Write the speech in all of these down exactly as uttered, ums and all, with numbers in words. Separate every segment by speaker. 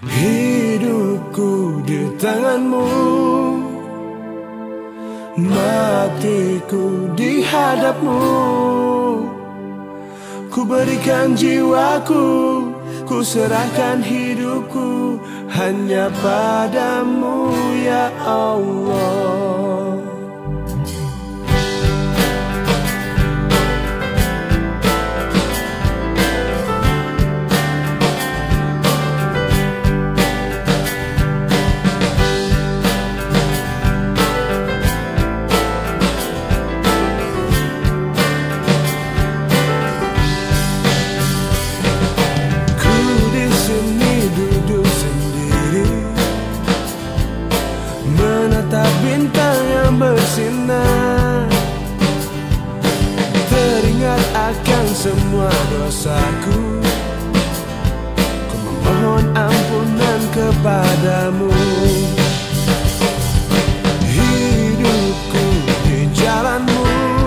Speaker 1: Hidupku di tanganmu, matiku di hadapmu. Ku berikan jiwaku, ku serahkan hidupku hanya padamu ya Allah. Bintang yang bersinar, teringat akan semua dosaku. Ku memohon ampunan kepadamu. Hidupku di jalanmu,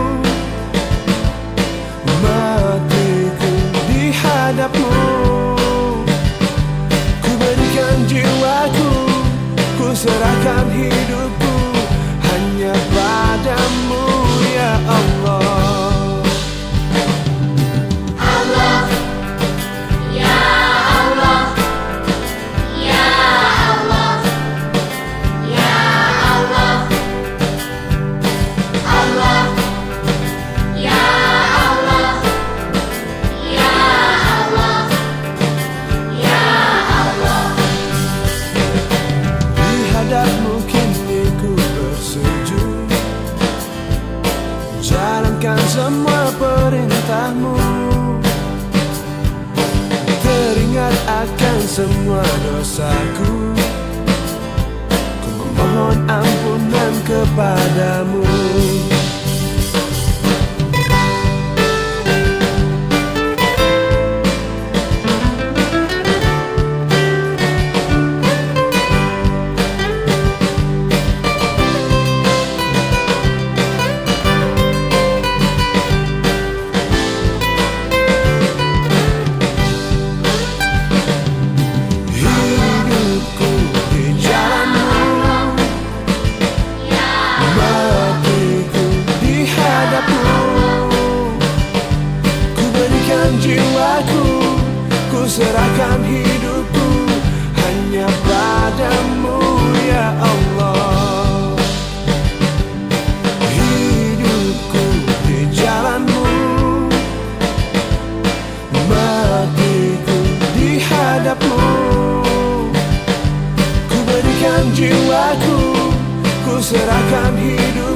Speaker 1: matiku di hadapmu. Ku berikan jiwaku, ku serahkan hidupku hanya padamu ya Allah.
Speaker 2: Allah, ya Allah, ya Allah, ya Allah, Allah, ya Allah, ya Allah, ya Allah.
Speaker 1: Di hadapmu kini ku bersujud, jalankan semua perintahmu. Teringat akan semua dosaku, ku memohon ampunan kepadamu. Jiwaku, ku serahkan hidupku hanya padamu ya Allah. Hidupku di jalanmu, matiku di hadapmu. Ku berikan jiwaku, ku serahkan hidupku